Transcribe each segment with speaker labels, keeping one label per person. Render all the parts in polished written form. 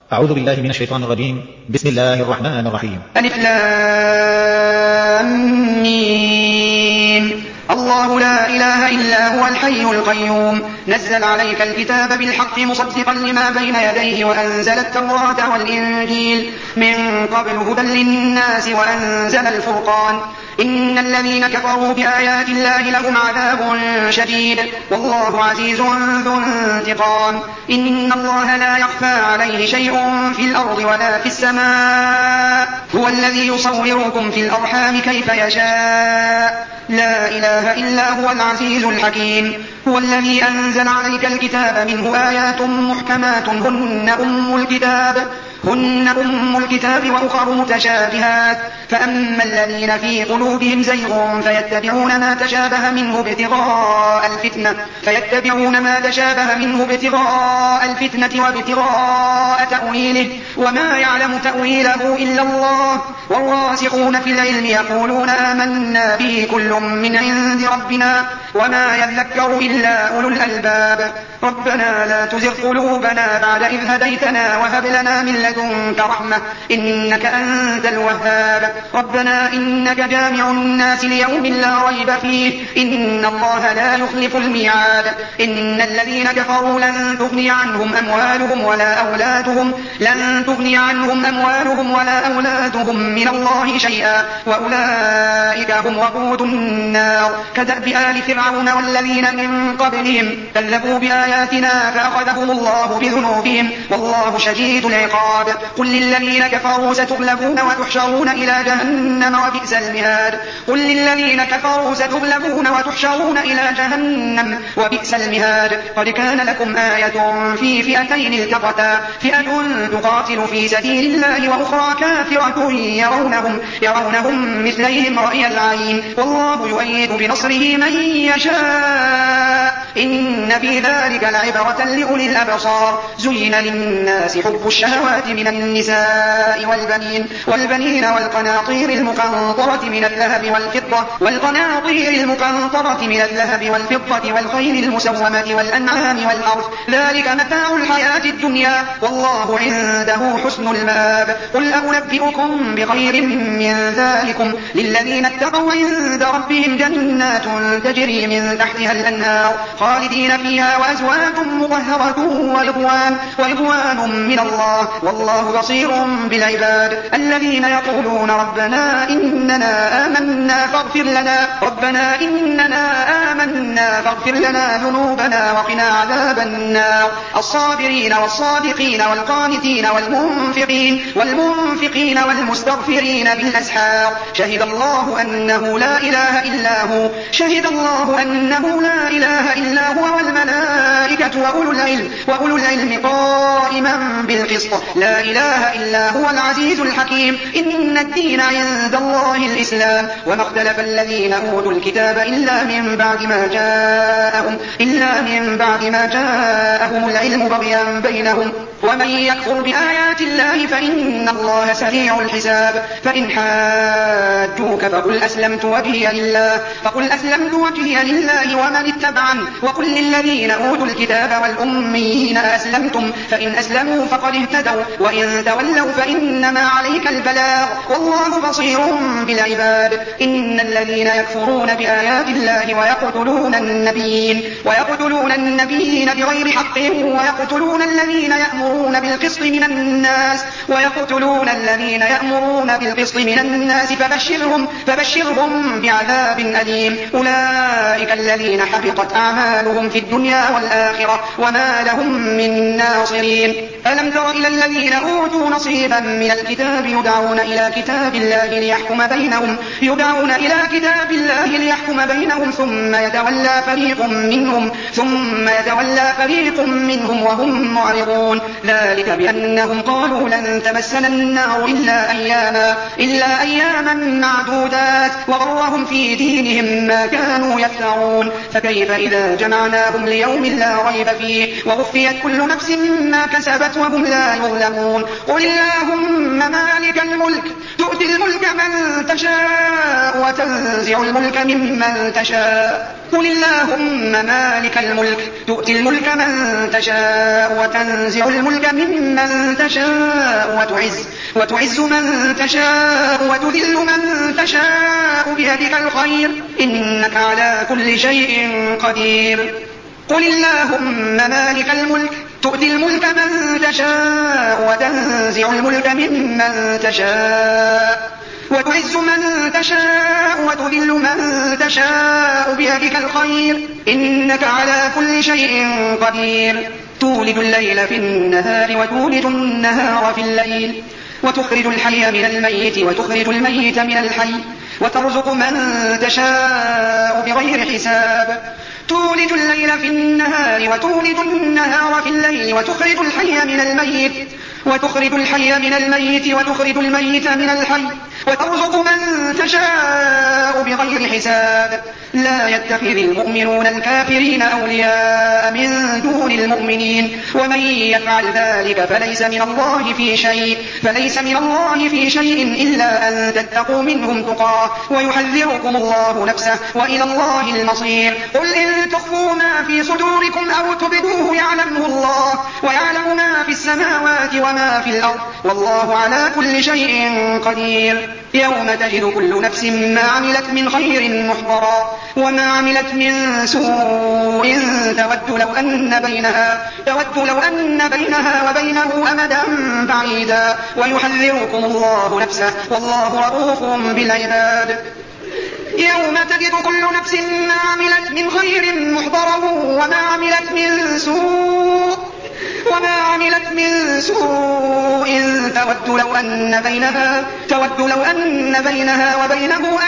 Speaker 1: أعوذ بالله من الشيطان الرجيم. بسم الله الرحمن الرحيم.
Speaker 2: ألف لام ميم. الله لا إله إلا هو الحي القيوم نزل عليك الكتاب بالحق مصدقا لما بين يديه وأنزل التوراة والإنجيل من قبل هدى للناس وأنزل الفرقان إن الذين كفروا بآيات الله لهم عذاب شديد والله عزيز ذو انتقام إن الله لا يخفى عليه شيء في الأرض ولا في السماء هو الذي يصوركم في الأرحام كيف يشاء لا إله إلا هو العزيز الحكيم هو الذي أنزل عليك الكتاب منه آيات محكمات هن أم الكتاب وأخر متشابهات فأما الذين في قلوبهم زيغ فيتبعون ما تشابه منه ابتغاء الفتنة وابتغاء تأويله وما يعلم تأويله إلا الله والراسخون في العلم يقولون آمنا به كل من عند ربنا وما يذكر إلا أولو الألباب ربنا لا تزغ قلوبنا بعد إذ هديتنا وهب لنا من لدنك رحمة إنك أنت الوهاب ربنا إنك جامع الناس ليوم لا ريب فيه إن الله لا يخلف الميعاد إن الذين كفروا لن تغني عنهم أموالهم ولا أولادهم من الله شيئا وأولئك هم وقود النار كدأب آل فرعون والذين من قبلهم كذبوا بآياتنا فأخذهم الله بذنوبهم والله شديد العقاب قل للذين كفروا ستغلبون وتحشرون إلى جهنم وبئس المهاد قد كان لكم آية في فئتين التقتا فئة تقاتل في سبيل الله وأخرى كافرة يرونهم مثليهم رأي العين والله يؤيد بنصره من يشاء إن في ذلك لعبرة لأولي الأبصار زين للناس حب الشهوات من النساء والبنين والقناطير المقنطرة من الذهب والفضة والخيل المسومة والأنعام والحرث ذلك متاع الحياة الدنيا والله عنده حسن المآب قل أنبئكم بخير من ذلكم للذين اتقوا عند ربهم جنات تجري من تحتها الأنهار خالدين فيها وأزواج مطهرة ورضوان من الله والله بصير بالعباد الذين يقولون ربنا إننا آمنا فاغفر لنا ذنوبنا وقنا عذاب النار الصابرين والصادقين والقانتين والمنفقين والمستغفرين بالأسحار شهد الله أنه لا إله إلا هو والملائكة وأولو العلم قائما بالقسط لا إله إلا هو العزيز الحكيم إن الدين عند الله الإسلام وما اختلف الذين أوتوا الكتاب إلا من بعد ما جاءهم العلم بغيا بينهم ومن يكفر بآيات الله فإن الله سريع الحساب فإن حاجوك فقل أسلمت وجهي لله ومن اتبعني وقل للذين أوتوا الكتاب والأميين أسلمتم فإن أسلموا فقد اهتدوا وإن تولوا فإنما عليك البلاغ والله بصير بالعباد إن الذين يكفرون بآيات الله ويقتلون النبيين بغير حق ويقتلون الذين يأمرون بالقسط من الناس فبشرهم بعذاب أليم أولئك الذين حبطت أعمالهم في الدنيا والآخرة وما لهم من ناصرين ألم تر إلى الذين أوتوا نصيبا من الكتاب يدعون إلى كتاب الله ليحكم بينهم ثم يتولى فريق منهم وهم معرضون ذلك بأنهم قالوا لن تمسنا النار إلا أياما معدودات وغرهم في دينهم ما كانوا يفترون فكيف إذا جمعناهم ليوم لا ريب فيه ووفيت كل نفس ما كسبت وهم لا يظلمون قل اللهم مالك الملك تؤتي الملك من تشاء وتنزع الملك ممن تشاء قل اللهم مالك الملك تؤتي الملك من تشاء وتنزع الملك ممن تشاء وتعز من تشاء وتذل من تشاء بيدك الخير إنك على كل شيء قدير قل اللهم مالك الملك تؤتي الملك من تشاء وتنزع الملك ممن تشاء وتعز من تشاء وتذل من تشاء بيدك الخير إنك على كل شيء قدير تولد الليل في النهار وتولد النهار في الليل وتخرج الحي من الميت وتخرج الميت من الحي وترزق من تشاء بغير حساب تولد الليل في النهار وتولد النهار في الليل وتخرج الحي من الميت وتخرج الميت من الحي وترزق من تشاء بغير حساب لا يتخذ المؤمنون الكافرين أولياء من دون المؤمنين ومن يفعل ذلك فليس من الله في شيء إلا أن تتقوا منهم تقاه ويحذركم الله نفسه وإلى الله المصير قل إن تخفوا ما في صدوركم أو تبدوه يعلمه الله ويعلم ما في السماوات وما في الأرض والله على كل شيء قدير يوم تجد كل نفس ما عملت من خير محضرا وما عملت من سوء تود لو أن بينها وبينه أمدا بعيدا ويحذركم الله نفسه والله رؤوف بالعباد يوم تجد كل نفس ما عملت من خير محضرا وما عملت من سوء تود لو أن بينها وبينه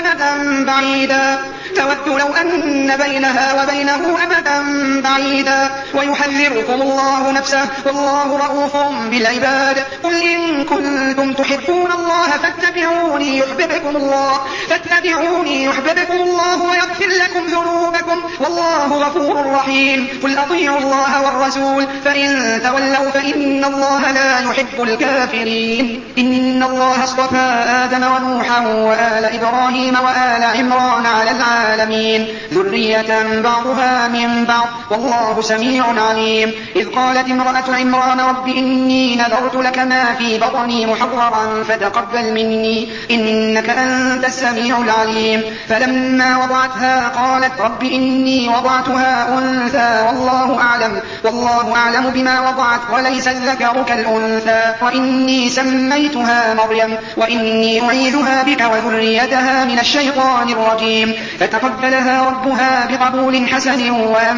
Speaker 2: أمدا بعيدا ويحذركم الله نفسه والله رؤوف بالعباد قل إن كنتم تحبون الله فاتبعوني يحببكم الله ويغفر لكم ذنوبكم والله غفور رحيم قل أطيعوا الله والرسول فإن تولوا فإن الله لا يحب الكافرين إن الله اصطفى آدم ونوحا وآل إبراهيم وآل عمران على العالمين ذرية بعضها من بعض والله سميع عليم إذ قالت امرأة عمران رب إني نذرت لك ما في بطني محررا فتقبل مني إنك أنت السميع العليم فلما وضعتها قالت رب إني وضعتها أنثى والله أعلم بما وضعت وليس الذكر كالأنثى وإني سميتها مريم وإني أعيذها بك وذريتها من الشيطان الرجيم فتقبلها ربها بقبول حسن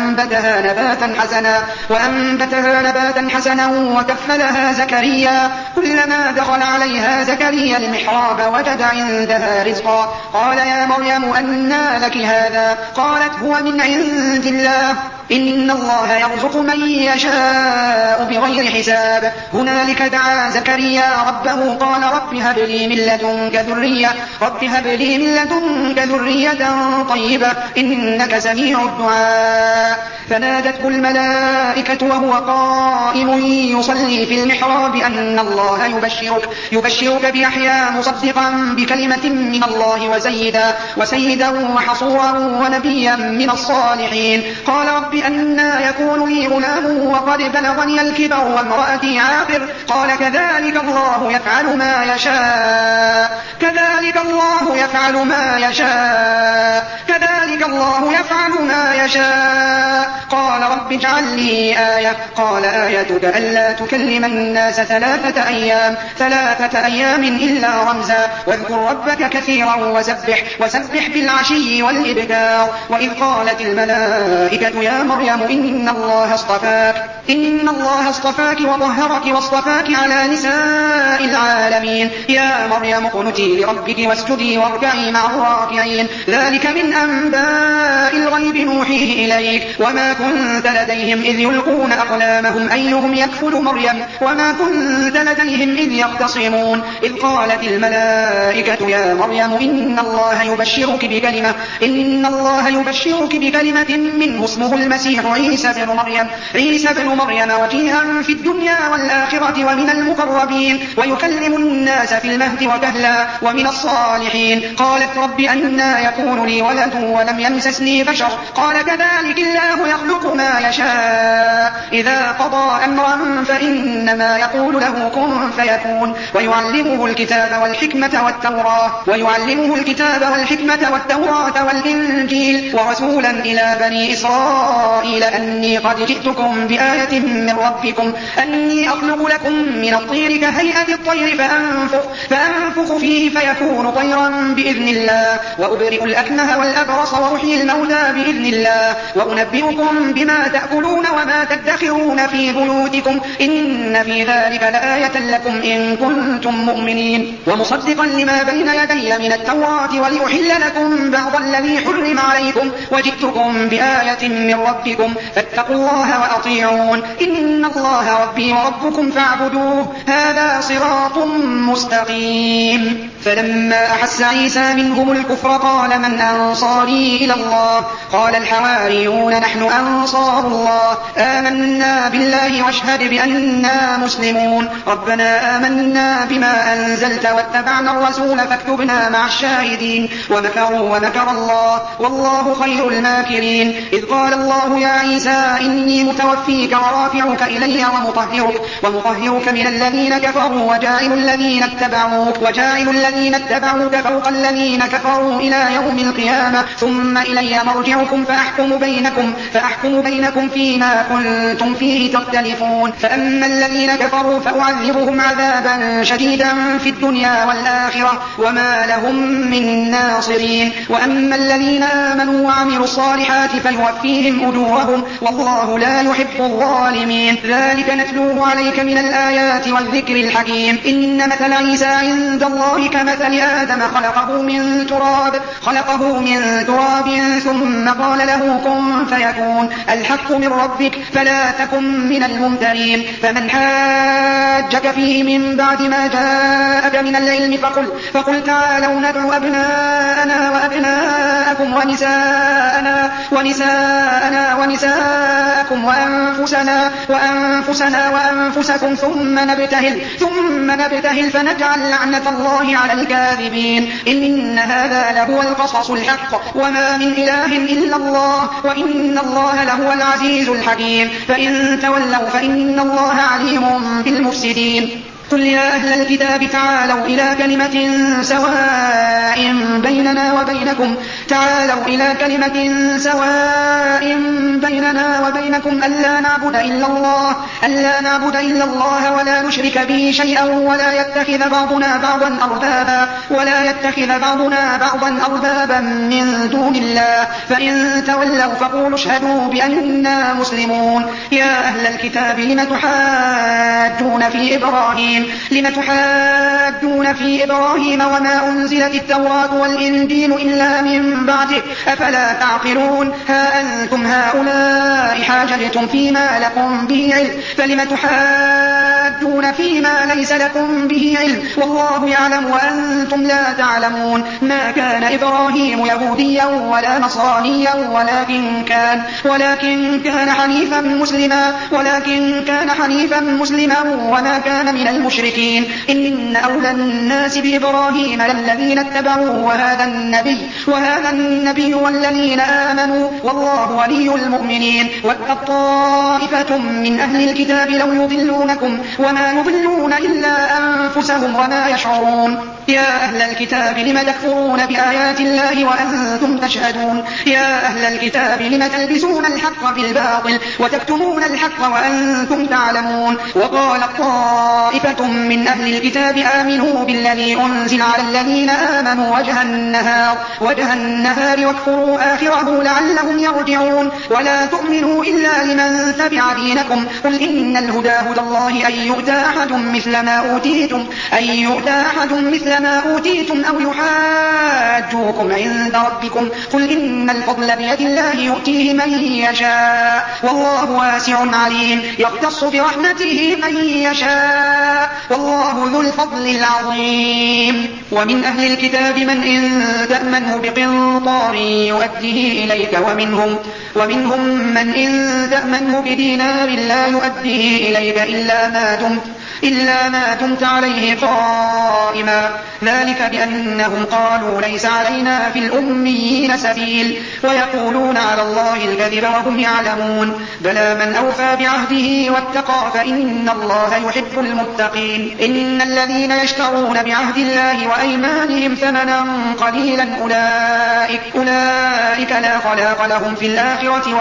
Speaker 2: وأنبتها نباتا حسنا وكفلها زكريا كلما دخل عليها زكريا المحراب وجد عندها رزقا قال يا مريم أنى لك هذا قالت هو من عند الله إن الله يرزق من يشاء بغير حساب هنالك دعا زكريا ربه قال رب هب لي من لدنك ذرية طيبة إنك سميع الدعاء فنادته الملائكة وهو قائم يصلي في المحراب أن الله يبشرك بيحيى مصدقا بكلمة من الله وسيدا وحصورا ونبيا من الصالحين قال رب أنى يكون لي غلام وقد بلغني الكبر وامرأتي عاقر قال كذلك الله يفعل ما يشاء قال رب اجعل لي آية قال آيتك ألا تكلم الناس ثلاثة أيام إلا رمزا واذكر ربك كثيرا وسبح بالعشي والإبكار وإذ قالت الملائكة يا مريم إن الله اصطفاك وطهرك واصطفاك على نساء العالمين يا مريم اقنتي لربك واسجدي واركعي مع الراكعين ذلك من أنباء الغيب نوحيه إليك وما كنت لديهم إذ يلقون أقلامهم أيهم يكفل مريم وما كنت لديهم إذ يختصمون إذ قالت الملائكة يا مريم إن الله يبشرك بكلمة منه اسمه المسيح عيسى بن مريم وجيها في الدنيا والآخرة ومن المقربين ويكلم الناس في المهد وكهلا ومن الصالحين قالت رب أنى يكون لي ولد ولم يمسسني بشر قال كذلك الله يخلق ما يشاء إذا قضى أمرا فإنما يقول له كن فيكون ويعلمه الكتاب والحكمة والتوراة والإنجيل ورسولا إلى بني إسرائيل أني قد جئتكم بآية من ربكم أني أخلق لكم من الطير كهيئة الطير فأنفخ فيه فيكون طيرا بإذن الله وأبرئ الأكمه والأبرص وأحيي الموتى بإذن الله وأنبئكم بما تأكلون وما تدخرون في بيوتكم إن في ذلك لآية لكم إن كنتم مؤمنين ومصدقا لما بين يدي من التوراة ولأحل لكم بعض الذي حرم عليكم وجئتكم بآية من ربكم فاتقوا الله وأطيعون إن الله ربي وربكم فاعبدوه هذا صراط مستقيم فلما أحس عيسى منهم الكفر قال من أنصاري إلى الله قال الحواريون نحن أنصار الله آمنا بالله واشهد بأننا مسلمون ربنا آمنا بما أنزلت واتبعنا الرسول فاكتبنا مع الشاهدين ومكروا ومكر الله والله خير الماكرين إذ قال الله يا عيسى إني متوفيك ورافعك إلي ومطهرك من الذين كفروا وجاعل الذين اتبعوك فوق الذين كفروا إلى يوم القيامة ثم إلي مرجعكم فأحكم بينكم فيما كنتم فيه تختلفون فأما الذين كفروا فأعذبهم عذابا شديدا في الدنيا والآخرة وما لهم من ناصرين وأما الذين آمنوا وعملوا الصالحات فيوفيهم أجورهم والله لا يحب الظالمين ذلك نتلوه عليك من الآيات والذكر الحكيم إن مثل عيسى عند الله كمثل آدم خلقه من تراب ثم قال له كن فيكون الحق من ربك فلا تكن من الممترين فمن حاجك فيه من بعد ما جاءك من العلم فقل تعالوا ندعو أبناءنا وأبناءكم ونساءكم وأنفسنا وأنفسكم ثم نبتهل فنجعل لعنة الله على الكاذبين إن هذا لهو القصص الحق وما من إله إلا الله وإن الله لهو العزيز الحكيم فإن تولوا فإن الله عليم بالمفسدين قل يا أهل الكتاب تعالوا إلى كلمة سواء بيننا وبينكم ألا نعبد إلا الله ولا نشرك به شيئا ولا يتخذ بعضنا بعضا أربابا من دون الله فإن تولوا فقولوا اشهدوا بأننا مسلمون يا أهل الكتاب لم تحاجون في إبراهيم وما أنزلت التوراة والإنجيل إلا من بعده أفلا تعقلون ها أنتم هؤلاء حاججتم فيما لكم به علم فلم تحاجون فيما ليس لكم به علم والله يعلم وأنتم لا تعلمون ما كان إبراهيم يهوديا ولا نصرانيا ولكن كان حنيفا مسلما وما كان من المشركين إن أولى الناس بإبراهيم للذين اتبعوه وهذا النبي والذين آمنوا والله ولي المؤمنين وَدَّتْ طائفة من أهل الكتاب لو يضلونكم وما يضلون إلا أنفسهم وما يشعرون يا أهل الكتاب لم تكفرون بآيات الله وأنتم تشهدون يا أهل الكتاب لم تلبسون الحق بالباطل وتكتمون الحق وأنتم تعلمون وقال طائفة من أهل الكتاب آمنوا بالذي أنزل على الذين آمنوا وجه النهار واكفروا آخره لعلهم يرجعون ولا تؤمنوا إلا لمن تبع دينكم قل إن الهدى هدى الله أن يؤتى أحد مثل ما أوتيتم أو يحاجوكم عند ربكم قل إن الفضل بيد الله يؤتيه من يشاء والله واسع عليم يختص برحمته من يشاء والله ذو الفضل العظيم ومن أهل الكتاب من إن تأمنه بقنطار يؤديه إليك ومنهم من إن تأمنه بدينار لا يؤديه إليك إلا ما دمت عليه قائما ذلك بأنهم قالوا ليس علينا في الأميين سبيل ويقولون على الله الكذب وهم يعلمون بلى من أوفى بعهده واتقى فإن الله يحب المتقين إن الذين يشترون بعهد الله وأيمانهم ثمنا قليلا أولئك لا خلاق لهم في الآخرة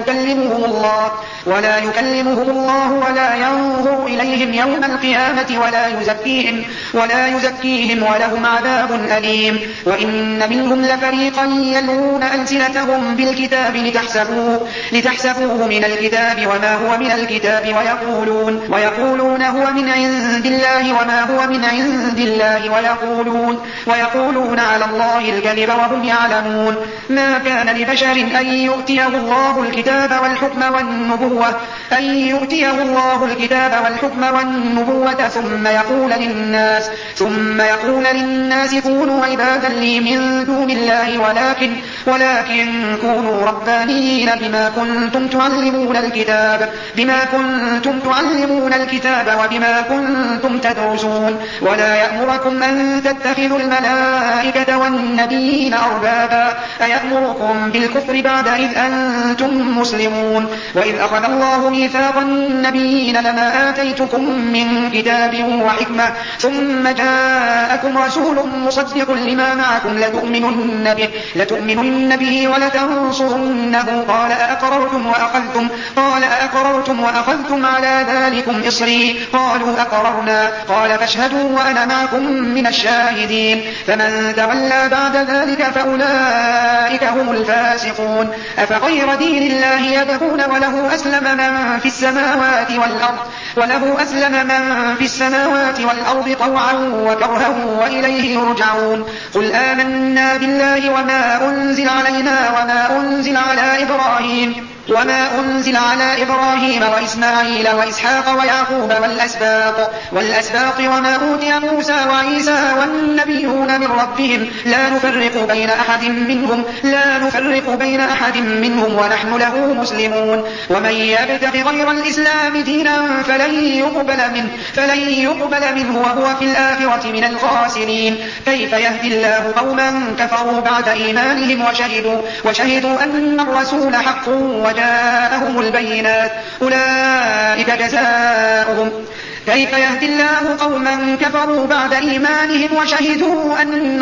Speaker 2: ولا يكلمهم الله ولا ينظر إليهم يوم القيامة ولا يزكيهم ولهم عذاب أليم وإن منهم لفريقا يلوون ألسنتهم بالكتاب لتحسبوه من الكتاب وما هو من الكتاب ويقولون هو من عند الله وما هو من عند الله ويقولون على الله الكذب وهم يعلمون ما كان لبشر أن يؤتيه الله الكتاب والحكم والنبوة ثم يقول للناس كونوا عبادا لي من دون الله ولكن كونوا ربانيين بما كنتم تعلمون الكتاب وبما كنتم تدرسون ولا يأمركم أن تتخذوا الملائكة والنبيين أربابا أيأمركم بالكفر بعد إذ أنتم مسلمون وإذ أخذ الله ميثاق النبيين لما آتيتكم من كتاب وحكمة ثم جاءكم رسول مصدق لما معكم لتؤمنن به ولتنصرنه قال أأقررتم وأخذتم على ذلكم إصري قالوا أقررنا قال فاشهدوا وأنا معكم من الشاهدين فمن تولى بعد ذلك فأولئك هم الفاسقون أفغير دين الله يبغون وله أسلم من في السماوات والأرض طوعا وكرها وإليه يرجعون قل آمنا بالله وما أنزل علينا وما أنزل على إبراهيم وإسماعيل وإسحاق ويعقوب والأسباط وما أوتي موسى وعيسى والنبيون من ربهم لا نفرق بين أحد منهم ونحن له مسلمون ومن يبتغ غير الإسلام دينا فلن يقبل منه وهو في الآخرة من الخاسرين كيف يهدي الله قوما كفروا بعد إيمانهم وشهدوا أن الرسول حق وجاءهم البينات أولئك جزاؤهم كيف يهدي الله قوما كفروا بعد إيمانهم وشهدوا أن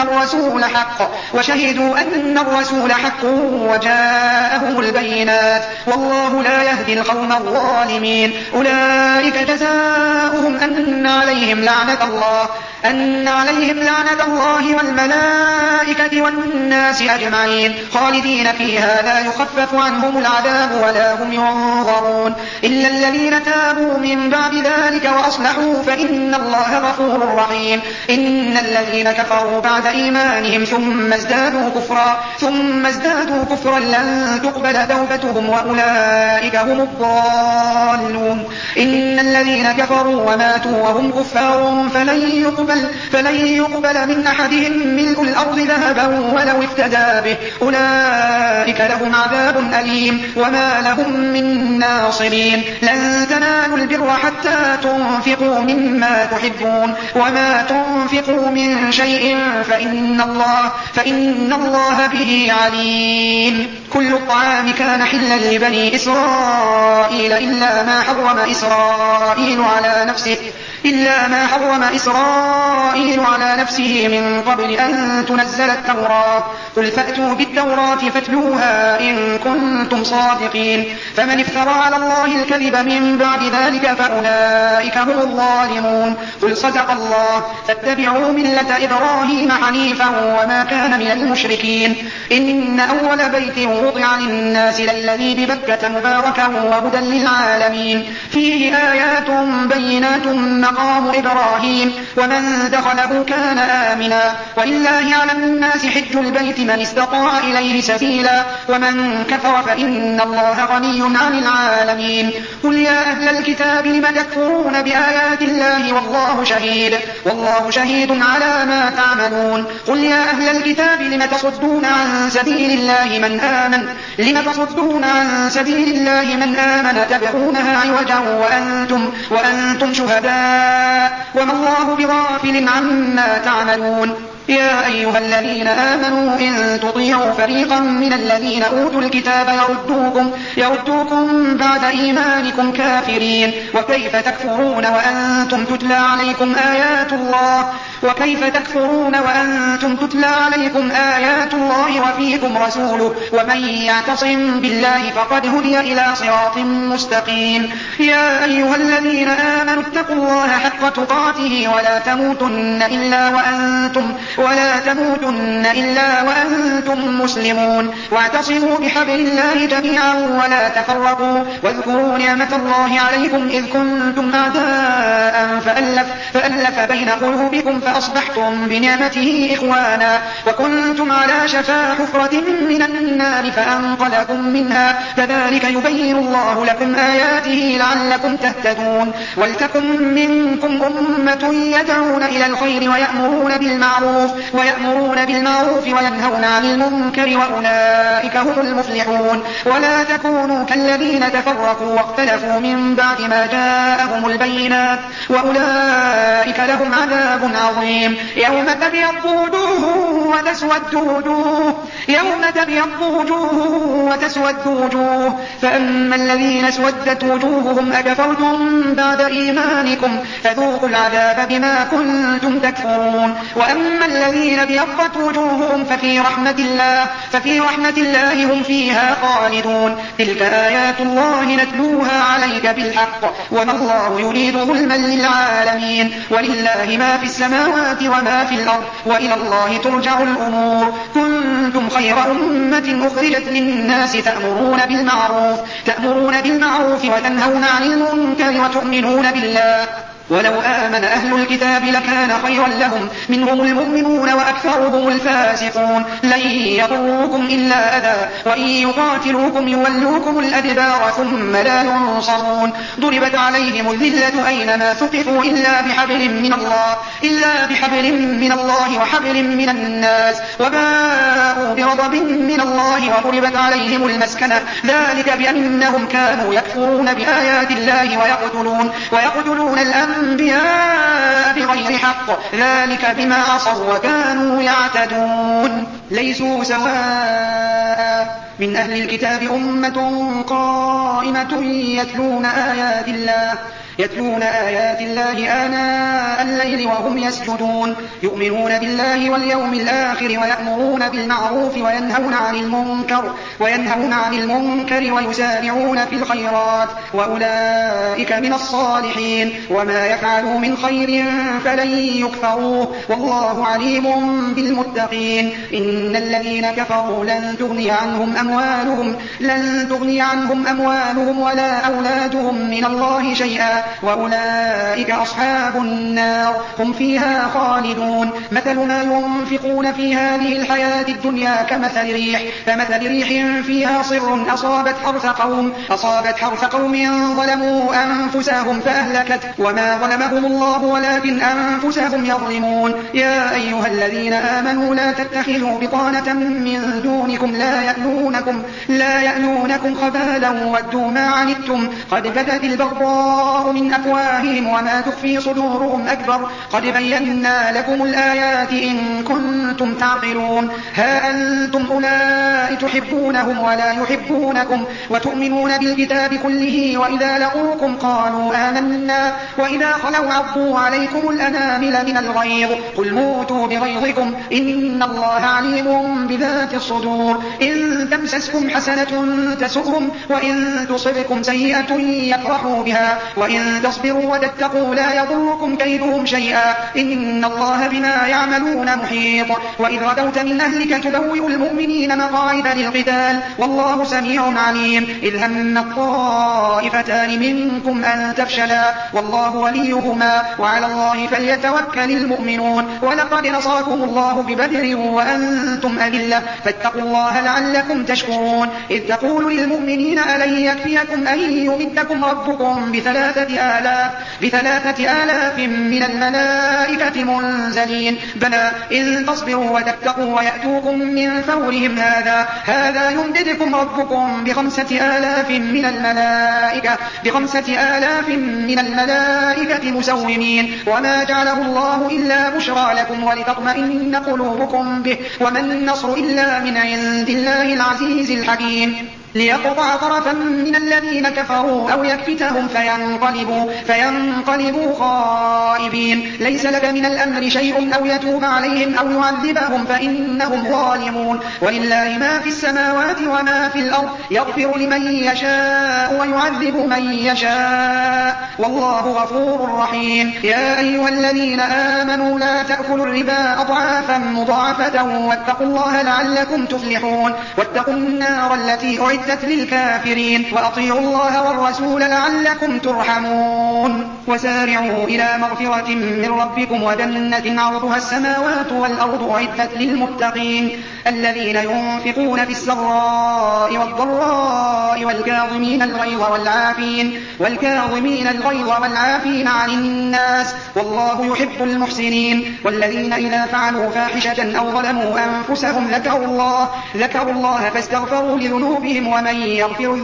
Speaker 2: الرسول حق وجاءهم البينات والله لا يهدي القوم الظالمين أولئك جزاؤهم أن عليهم لعنة الله والملائكة والناس أجمعين خالدين فيها لا يخفف عنهم العذاب ولا هم ينظرون إلا الذين تابوا من بعد ذلك وأصلحوا فإن الله غفور رحيم إن الذين كفروا بعد إيمانهم ثم ازدادوا كفرا لن تقبل توبتهم وأولئك هم الضالون إن الذين كفروا وماتوا وهم كفار فلن يقبل من أحدهم ملء الأرض ذهبا ولو افتدى به أولئك لهم عذاب أليم وما لهم من ناصرين لن تنالوا البر حتى تنفقوا مما تحبون وما تنفقوا من شيء فإن الله به عليم كل الطعام كان حلا لبني إسرائيل إلا ما حرم إسرائيل على نفسه إلا ما حرم إسرائيل على نفسه من قبل أن تنزل التوراة قل فأتوا بالتوراة فاتلوها إن كنتم صادقين فمن افترى على الله الكذب من بعد ذلك فأولئك هم الظالمون قل صدق الله فاتبعوا ملة إبراهيم حنيفا وما كان من المشركين إن أول بيت وضع للناس للذي ببكة مباركا وهدى للعالمين فيه آيات بينات مقام إبراهيم ومن دخله كان آمنا ولله على الناس حج البيت من استطاع إليه سبيلا ومن كفر فإن الله غني عن العالمين قل يا أهل الكتاب لم تكفرون بآيات الله والله شهيد على ما تعملون قل يا أهل الكتاب لم تصدون عن سبيل الله من آمن تبغونها عوجا وأنتم شهداء وما الله بغافل عما تعملون يا أيها الذين آمنوا إن تطيعوا فريقا من الذين أوتوا الكتاب يردوكم بعد إيمانكم كافرين وكيف تكفرون وأنتم تتلى عليكم آيات الله وفيكم رسوله ومن يعتصم بالله فقد هدي إلى صراط مستقيم يا أيها الذين آمنوا اتقوا الله حق تقاته ولا تموتن إلا وأنتم مسلمون واعتصموا بحبل الله جميعا ولا تفرقوا واذكروا نعمة الله عليكم إذ كنتم أعداء فألف بين قلوبكم فأصبحتم بنعمته إخوانا وكنتم على شفا حفرة من النار فأنقذكم منها كذلك يبين الله لكم آياته لعلكم تهتدون ولتكن منكم أمة يدعون إلى الخير ويأمرون بالمعروف وينهون عن المنكر وأولئك هم المفلحون ولا تكونوا كالذين تفرقوا واختلفوا من بعد ما جاءهم البينات وأولئك لهم عذاب عظيم يوم تبيض وجوه وتسود وجوه فأما الذين اسودت وجوههم أكفرتم بعد إيمانكم فذوقوا العذاب بما كنتم تكفرون وأما الذين ابيضت وجوههم ففي رحمة الله هم فيها خالدون تلك آيات الله نتلوها عليك بالحق وما الله يريد ظلما للعالمين ولله ما في السماوات وما في الأرض وإلى الله ترجع الأمور كنتم خير أمة أخرجت للناس تأمرون بالمعروف وتنهون عن المنكر وتؤمنون بالله ولو آمن أهل الكتاب لكان خيرا لهم منهم المؤمنون وأكثرهم الفاسقون لن يضروكم إلا أذى وإن يقاتلوكم يولوكم الأدبار ثم لا ينصرون ضربت عليهم الذلة أينما ثقفوا إلا بحبل من الله وحبل من الناس وباءوا بغضب من الله وضربت عليهم المسكنة ذلك بأنهم كانوا يكفرون بآيات الله ويقتلون الأنبياء بغير حق ذلك بما عصوا وكانوا يعتدون ليسوا سواء من أهل الكتاب أمة قائمة يتلون آيات الله آناء الليل وهم يسجدون يؤمنون بالله واليوم الآخر ويأمرون بالمعروف وينهون عن المنكر ويسارعون في الخيرات وأولئك من الصالحين وما يفعلوا من خير فلن يكفروه والله عليم بالمتقين إن الذين كفروا لن تغني عنهم أموالهم ولا أولادهم من الله شيئا وأولئك أصحاب النار هم فيها خالدون مثل ما ينفقون في هذه الحياة الدنيا كمثل ريح فيها صر أصابت حرث قوم ظلموا أنفسهم فأهلكت وما ظلمهم الله ولكن أنفسهم يظلمون يا أيها الذين آمنوا لا تتخذوا بطانة من دونكم لا يألونكم خبالا ودوا ما عنتم قد بدت البغضاء من أفواههم وما تخفي صدورهم أكبر قد بينا لكم الآيات إن كنتم تعقلون ها أنتم أولئك تحبونهم ولا يحبونكم وتؤمنون بالكتاب كله وإذا لقوكم قالوا آمنا وإذا خلوا عضوا عليكم الأنامل من الغيظ قل موتوا بغيظكم إن الله عليم بذات الصدور إن تمسسكم حسنة تسؤهم وإن تصبكم سيئة يفرحوا بها وإن تصبروا وتتقوا لا يضركم كيدهم شيئا إن الله بما يعملون محيط وإذ غدوت من أهلك تبوئ المؤمنين مقاعد للقتال والله سميع عليم إذ هم الطائفتان منكم أن تفشلا والله وليهما وعلى الله فليتوكل المؤمنون ولقد نصركم الله ببدر وأنتم أذلة فاتقوا الله لعلكم تشكرون إذ تقول للمؤمنين ألن يكفيكم أن يمدكم ربكم بثلاثة آلاف من الملائكة منزلين بلى إن تصبروا وتتقوا ويأتوكم من فورهم هذا يمددكم ربكم بخمسة آلاف من الملائكة مسومين وما جعله الله إلا بشرى لكم ولتطمئن قلوبكم به وما النصر إلا من عند الله العزيز الحكيم ليقطع طرفا من الذين كفروا أو يكفتهم فينقلبوا خائبين ليس لك من الأمر شيء أو يتوب عليهم أو يعذبهم فإنهم ظالمون ولله ما في السماوات وما في الأرض يغفر لمن يشاء ويعذب من يشاء والله غفور رحيم يا أيها الذين آمنوا لا تأكلوا الربا أضعافا مضاعفة واتقوا الله لعلكم تفلحون واتقوا النار التي أعدت للكافرين وأطيعوا الله والرسول لعلكم ترحمون وسارعوا إلى مغفرة من ربكم وجنة عرضها السماوات والأرض أعدت للمتقين الذين ينفقون في السراء والضراء والكاظمين الغيظ والعافين عن الناس والله يحب المحسنين والذين إذا فعلوا فاحشة أو ظلموا أنفسهم ذكروا الله فاستغفروا لذنوبهم ومن يغفر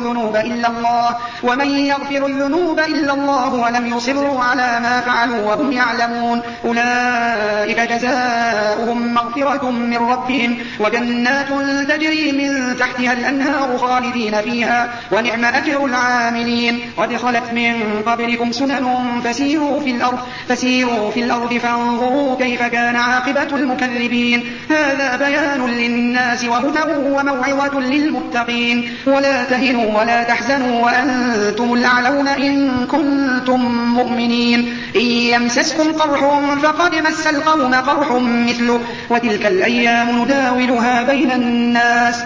Speaker 2: الذنوب إلا الله ولم يصروا على ما فعلوا وهم يعلمون أولئك جزاؤهم مغفرة من ربهم وجنات تجري من تحتها الأنهار خالدين فيها ونعم أجر العاملين قد خلت من قبلكم سنن فسيروا في الأرض فانظروا كيف كان عاقبة المكذبين هذا بيان للناس وهدى وموعظة للمتقين ولا تهنوا ولا تحزنوا وأنتم الأعلون إن كنتم مؤمنين إن يمسسكم قرح فقد مس القوم قرح مثله وتلك الأيام نداولها بين الناس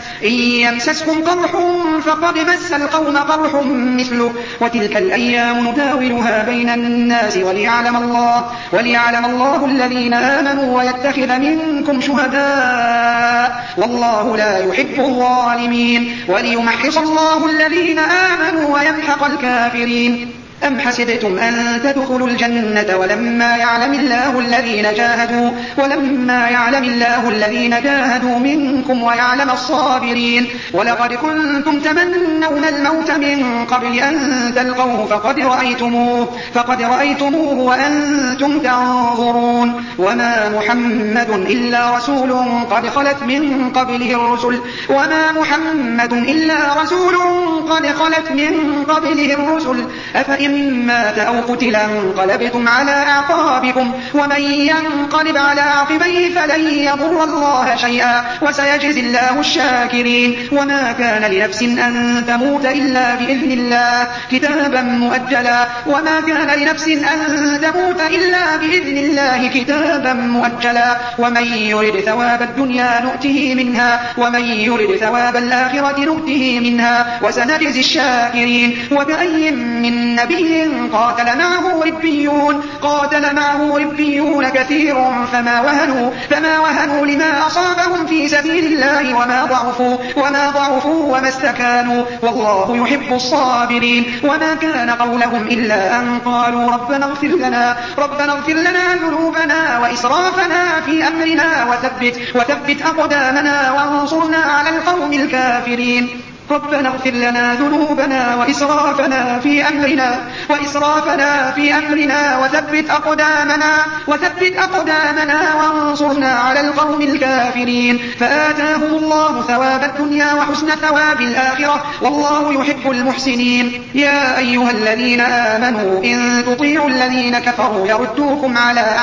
Speaker 2: وليعلم الله الذين آمنوا ويتخذ منكم شهداء والله لا يحب الظالمين وليمحص الله الذين آمنوا ويمحق الكافرين أم حسبتم أن تدخلوا الجنة ولما يعلم الله الذين جاهدوا منكم ويعلم الصابرين ولقد كنتم تمنون الموت من قبل أن تلقوه فقد رأيتموه وأنتم تنظرون وما محمد إلا رسول قد خلت من قبله الرسل أفإن مات أو قتل انقلبتم على أعقابكم ومن ينقلب على عقبيه فلن يضر الله شيئا وسيجزي الله الشاكرين وما كان لنفس أن تموت إلا بإذن الله كتابا مؤجلا ومن يرد ثواب الدنيا نؤته منها ومن يرد ثواب الآخرة نؤته منها وسنجزي الشاكرين وكأي من نبي قاتل معه ربيون كثير فما وهنوا لما أصابهم في سبيل الله وما ضعفوا وما استكانوا والله يحب الصابرين وما كان قولهم إلا أن قالوا ربنا اغفر لنا ذنوبنا وإسرافنا في أمرنا وثبت أقدامنا وانصرنا على القوم الكافرين ربنا اغفر لنا ذنوبنا وإسرافنا في أمرنا وثبت أقدامنا وانصرنا على القوم الكافرين. فآتاهم الله ثواب الدنيا وحسن ثواب الآخرة والله يحب المحسنين. يا أيها الذين آمنوا إن تطيعوا الذين كفروا يردوكم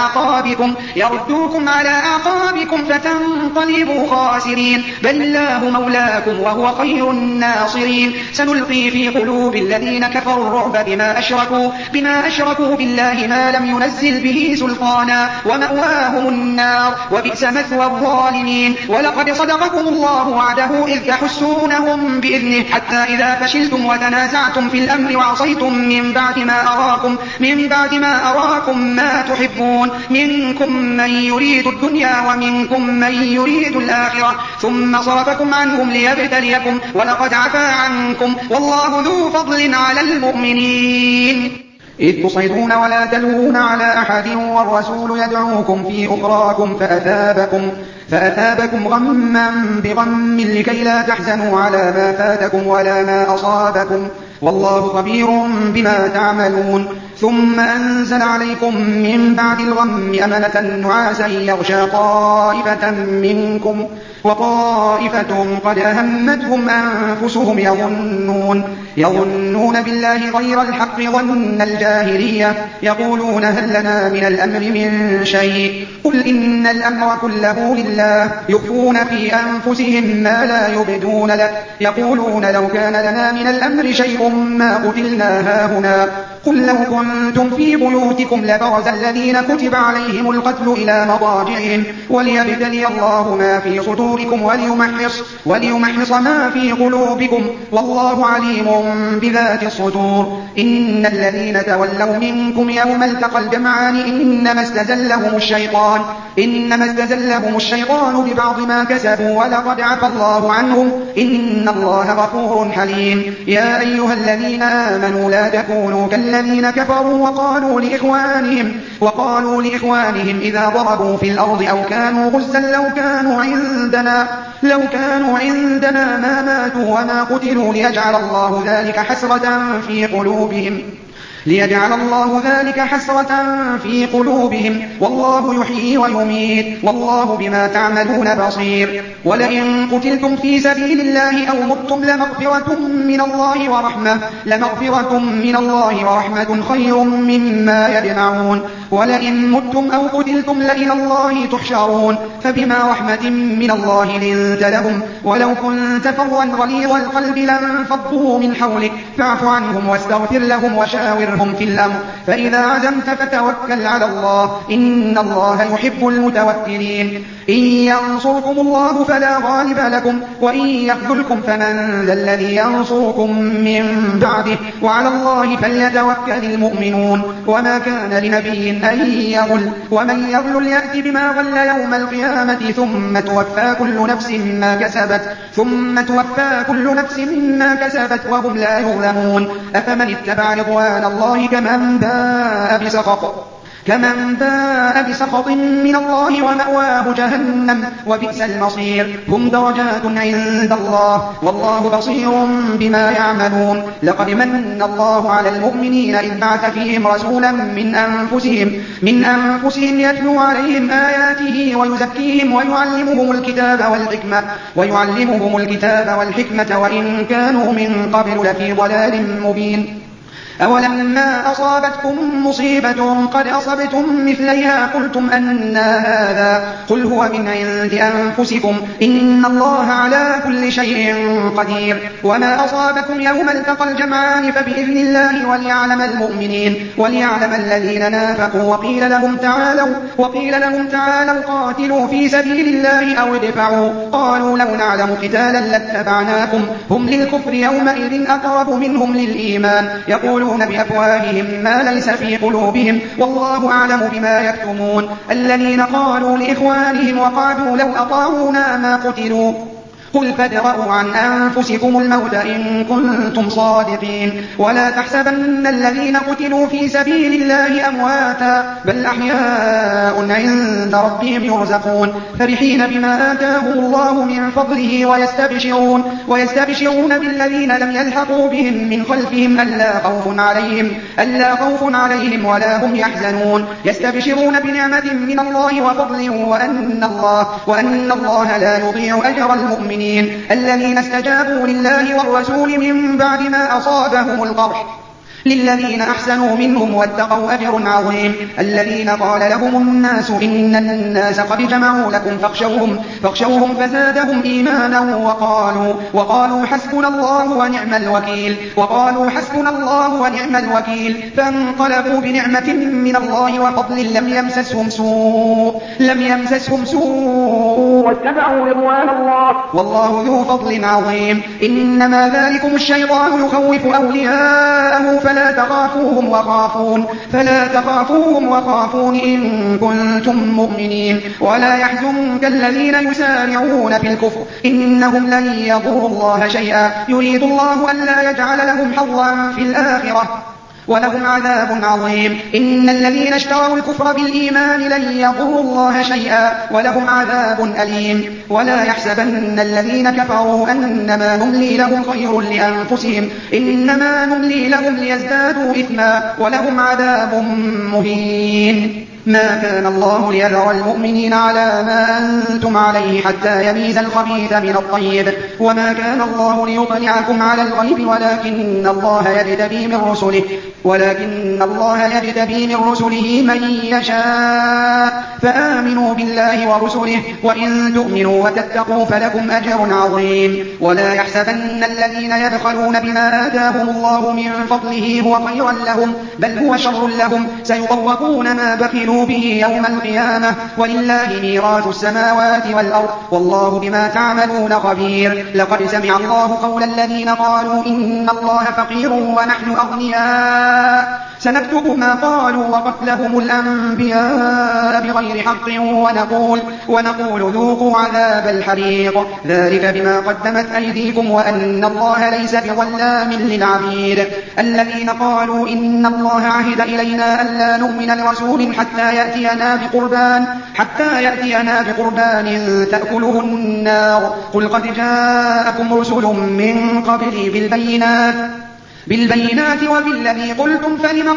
Speaker 2: على أعقابكم فتنقلبوا خاسرين. بل الله مولاكم وهو خير الناصرين. سنلقي في قلوب الذين كفروا الرعب بما أشركوا بالله ما لم ينزل به سلطانا ومأواهم النار وبئس مثوى الظالمين. ولقد صدقكم الله وعده إذ تحسونهم بإذنه حتى إذا فشلتم وتنازعتم في الأمر وعصيتم من بعد ما أراكم ما تحبون منكم من يريد الدنيا ومنكم من يريد الآخرة ثم صرفكم عنهم ليبتليكم ولقد عفا عنكم والله ذو فضل على المؤمنين. إذ تصعدون ولا تلوون على أحد والرسول يدعوكم في أخراكم فأثابكم غما بغم لكي لا تحزنوا على ما فاتكم ولا ما أصابكم والله خبير بما تعملون. ثم أنزل عليكم من بعد الغم أمنة نعاسا يغشى طائفة منكم وطائفة قد أهمتهم أنفسهم يظنون بالله غير الحق ظن الجاهلية يقولون هل لنا من الأمر من شيء قل إن الأمر كله لله يخفون في أنفسهم ما لا يبدون لك يقولون لو كان لنا من الأمر شيء ما قتلنا هاهنا قل لو كنتم في بيوتكم لبرز الذين كتب عليهم القتل إلى مضاجعهم وليبتلي الله ما في صدوركم وليمحص ما في قلوبكم والله عليم بذات الصدور. إن الذين تولوا منكم يوم التقى الجمعان إنما استزلهم الشيطان ببعض ما كسبوا ولقد عفا الله عنهم إن الله غفور حليم. يا أيها الذين آمنوا لا تكونوا كالذين كفروا وقالوا لإخوانهم إذا ضربوا في الأرض أو كانوا غزا لو كانوا عندنا ما ماتوا وما قتلوا ليجعل الله ذلك حسرة في قلوبهم والله يحيي ويميت والله بما تعملون بصير. ولئن قتلتم في سبيل الله أو متم لمغفرة من الله ورحمة خير مما يجمعون. ولئن متم أو قتلتم لإلى الله تحشرون. فبما رحمة من الله لنت لهم ولو كنت فظا غليظ القلب لانفضوا من حولك فاعف عنهم واستغفر لهم وشاورهم في الأمر فإذا عزمت فتوكل على الله إن الله يحب المتوكلين. إن ينصركم الله فلا غالب لكم وإن يخذلكم فمن ذا الذي ينصركم من بعده وعلى الله فليتوكل المؤمنون. وما كان لنبي أن يغل ومن يغل يأتي بما غل يوم القيامة ثم توفى كل نفس ما كسبت وهم لا يظلمون. أفمن اتبع رضوان الله كمن باء بسخط من الله ومأواه جهنم وبئس المصير. هم درجات عند الله والله بصير بما يعملون. لقد من الله على المؤمنين إذ بعث فيهم رسولا من أنفسهم يتلو عليهم آياته ويزكيهم ويعلمهم الكتاب والحكمة وإن كانوا من قبل لفي ضلال مبين. أولما أصابتكم مصيبة قد أصبتم مثليها قلتم أنى هذا قل هو من عند أنفسكم إن الله على كل شيء قدير. وما أصابكم يوم التقى الجمعان فبإذن الله وليعلم المؤمنين وليعلم الذين نافقوا وقيل لهم تعالوا قاتلوا في سبيل الله أو ادفعوا قالوا لو نعلم قتالا لاتبعناكم هم للكفر يومئذ أقرب منهم للإيمان يقولون بأفواههم ما ليس في قلوبهم والله أعلم بما يكتمون. الذين قالوا لإخوانهم وقعدوا لو أطاعونا ما قتلوا قل فادرءوا عن أنفسكم الموت إن كنتم صادقين ولا تحسبن الذين قتلوا في سبيل الله أمواتا بل أحياء عند ربهم يرزقون فرحين بما آتاهم الله من فضله ويستبشرون بالذين لم يلحقوا بهم من خلفهم ألا خوف عليهم ولا هم يحزنون يستبشرون بنعمة من الله وفضل وأن الله لا يضيع أجر المؤمنين الذين استجابوا لله والرسول من بعد ما أصابهم القرح للذين أحسنوا منهم واتقوا أجر عظيم الذين قال لهم الناس إن الناس قد جمعوا لكم فاخشوهم فزادهم إيمانا وقالوا حسبنا الله ونعم الوكيل فانقلبوا بنعمة من الله وفضل لم يمسسهم سوء واتبعوا رضوان الله والله ذو فضل عظيم إنما ذلكم الشيطان يخوف أولياءه فلا تخافوهم وخافون إن كنتم مؤمنين ولا يحزنك الذين يسارعون في الكفر إنهم لن يضروا الله شيئا يريد الله ألا يجعل لهم حظا في الآخرة ولهم عذاب عظيم إن الذين اشتروا الكفر بالإيمان لن يضروا الله شيئا ولهم عذاب أليم ولا يحسبن الذين كفروا أنما نملي لهم خير لأنفسهم إنما نملي لهم ليزدادوا إثما ولهم عذاب مهين ما كان الله ليذر المؤمنين على ما أنتم عليه حتى يميز الخبيث من الطيب وما كان الله ليطلعكم على الغيب ولكن الله يجتبي من رسله من يشاء فآمنوا بالله ورسله وإن تؤمنوا وتتقوا فلكم أجر عظيم ولا يحسبن الذين يبخلون بما آتاهم الله من فضله هو خيرا لهم بل هو شر لهم سيطوقون ما بخلوا به يوم القيامة ولله ميراث السماوات والأرض والله بما تعملون خبير لقد سمع الله قول الذين قالوا إن الله فقير ونحن أغنياء سنكتب ما قالوا وقتلهم الأنبياء بغير حق ونقول ذوقوا عذاب الحريق ذلك بما قدمت أيديكم وأن الله ليس بظلام للعبيد الذين قالوا إن الله عهد إلينا ألا نؤمن لرسول حتى يأتينا بقربان تأكله النار قل قد جاءكم رسل من قبلي بالبينات وبالذي قلتم فلم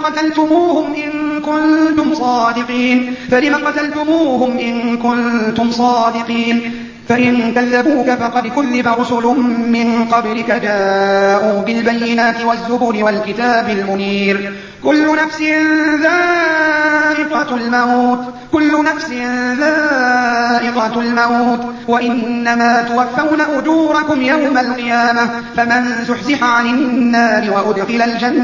Speaker 2: قتلتموهم إن كنتم صادقين فإن كذبوك فقد كذب رسل من قبلك جاءوا بالبينات والزبر والكتاب المنير كل نفس ذائقة الموت وإنما توفون أجوركم يوم القيامة فمن زحزح عن النار وأدخل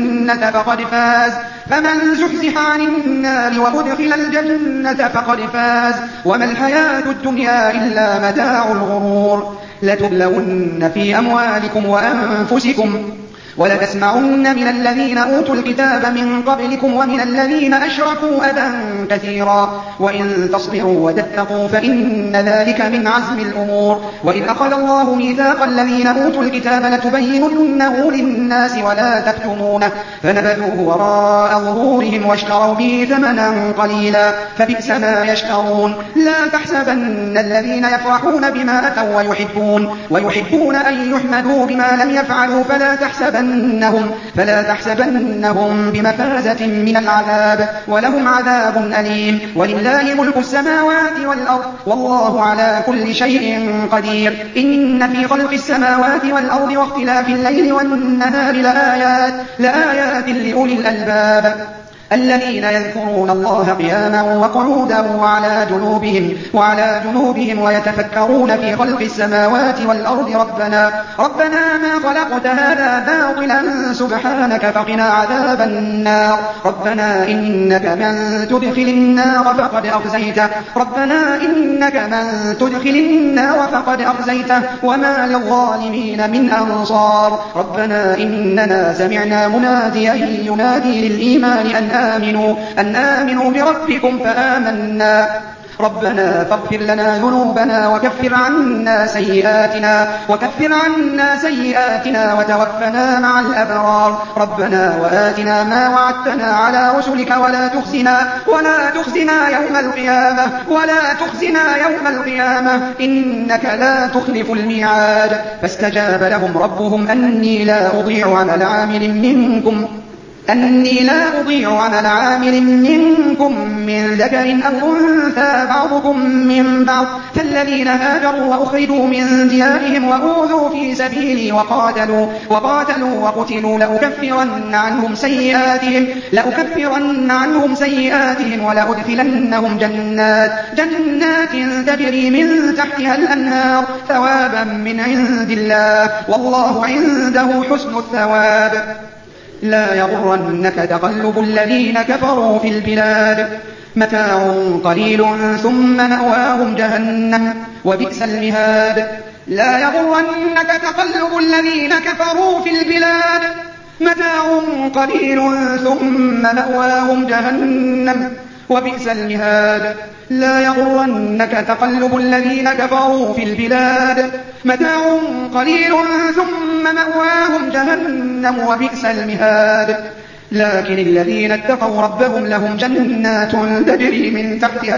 Speaker 2: الجنة فقد فاز وما الحياة الدنيا إلا متاع الغرور لتبلون في أموالكم وأنفسكم ولتسمعن من الذين أوتوا الكتاب من قبلكم ومن الذين أشركوا أذى كثيرا وإن تصبروا وتتقوا فإن ذلك من عزم الأمور وإذ أخذ الله ميثاق الذين أوتوا الكتاب لتبيننه للناس ولا تكتمونه فنبذوه وراء ظهورهم واشتروا به ثمنا قليلا فبئس ما يشترون لا تحسبن الذين يفرحون بما أتوا ويحبون أن يحمدوا بما لم يفعلوا فلا تحسبنهم بمفازة من العذاب ولهم عذاب أليم ولله ملك السماوات والأرض والله على كل شيء قدير إن في خلق السماوات والأرض واختلاف الليل والنهار لآيات لأولي الألباب الذين يذكرون الله قياما وقعودا وعلى جنوبهم ويتفكرون في خلق السماوات والأرض ربنا ما خلقت هذا باطلا سبحانك فقنا عذاب النار ربنا إنك من تدخل النار فقد أخزيته وما للظالمين من أنصار ربنا إننا سمعنا مناديا ينادي للإيمان أن آمنوا بربكم فآمنا ربنا فاغفر لنا ذنوبنا وكفر عنا سيئاتنا وتوفنا مع الأبرار ربنا وآتنا ما وعدتنا على رسلك ولا تخزنا يوم القيامة إنك لا تخلف الميعاد فاستجاب لهم ربهم أني لا أضيع عمل عامل منكم من ذكر أو أنثى بعضكم من بعض فالذين هاجروا وأخرجوا من ديارهم وأوذوا في سبيلي وقاتلوا وقتلوا لأكفرن عنهم سيئاتهم ولأدخلنهم جنات تجري من تحتها الأنهار ثوابا من عند الله والله عنده حسن الثواب لا يغرنك تقلب الذين كفروا في البلاد متاع قليل ثم مأواهم جهنم وبئس المهاد لا يغرنك تقلب الذين كفروا في البلاد متاع قليل ثم مأواهم جهنم وبئس المهاد لا يغرنك تقلب الذين كفروا في البلاد متاع قليل ثم مأواهم جهنم وبئس المهاد لكن الذين اتقوا ربهم لهم جنات تجري من تحتها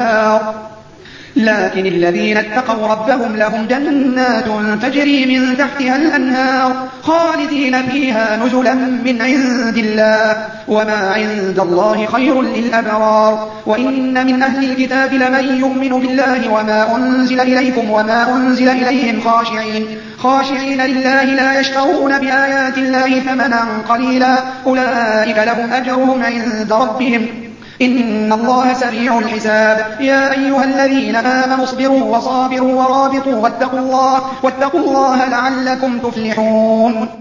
Speaker 2: الأنهار خالدين فيها نزلا من عند الله وما عند الله خير للأبرار وإن من أهل الكتاب لمن يؤمن بالله وما أنزل إليكم وما أنزل إليهم خاشعين لله لا يشترون بآيات الله ثمنا قليلا أولئك لهم أجرهم عند ربهم إن الله سريع الحساب يا أيها الذين آمنوا اصبروا وصابروا ورابطوا واتقوا الله لعلكم تفلحون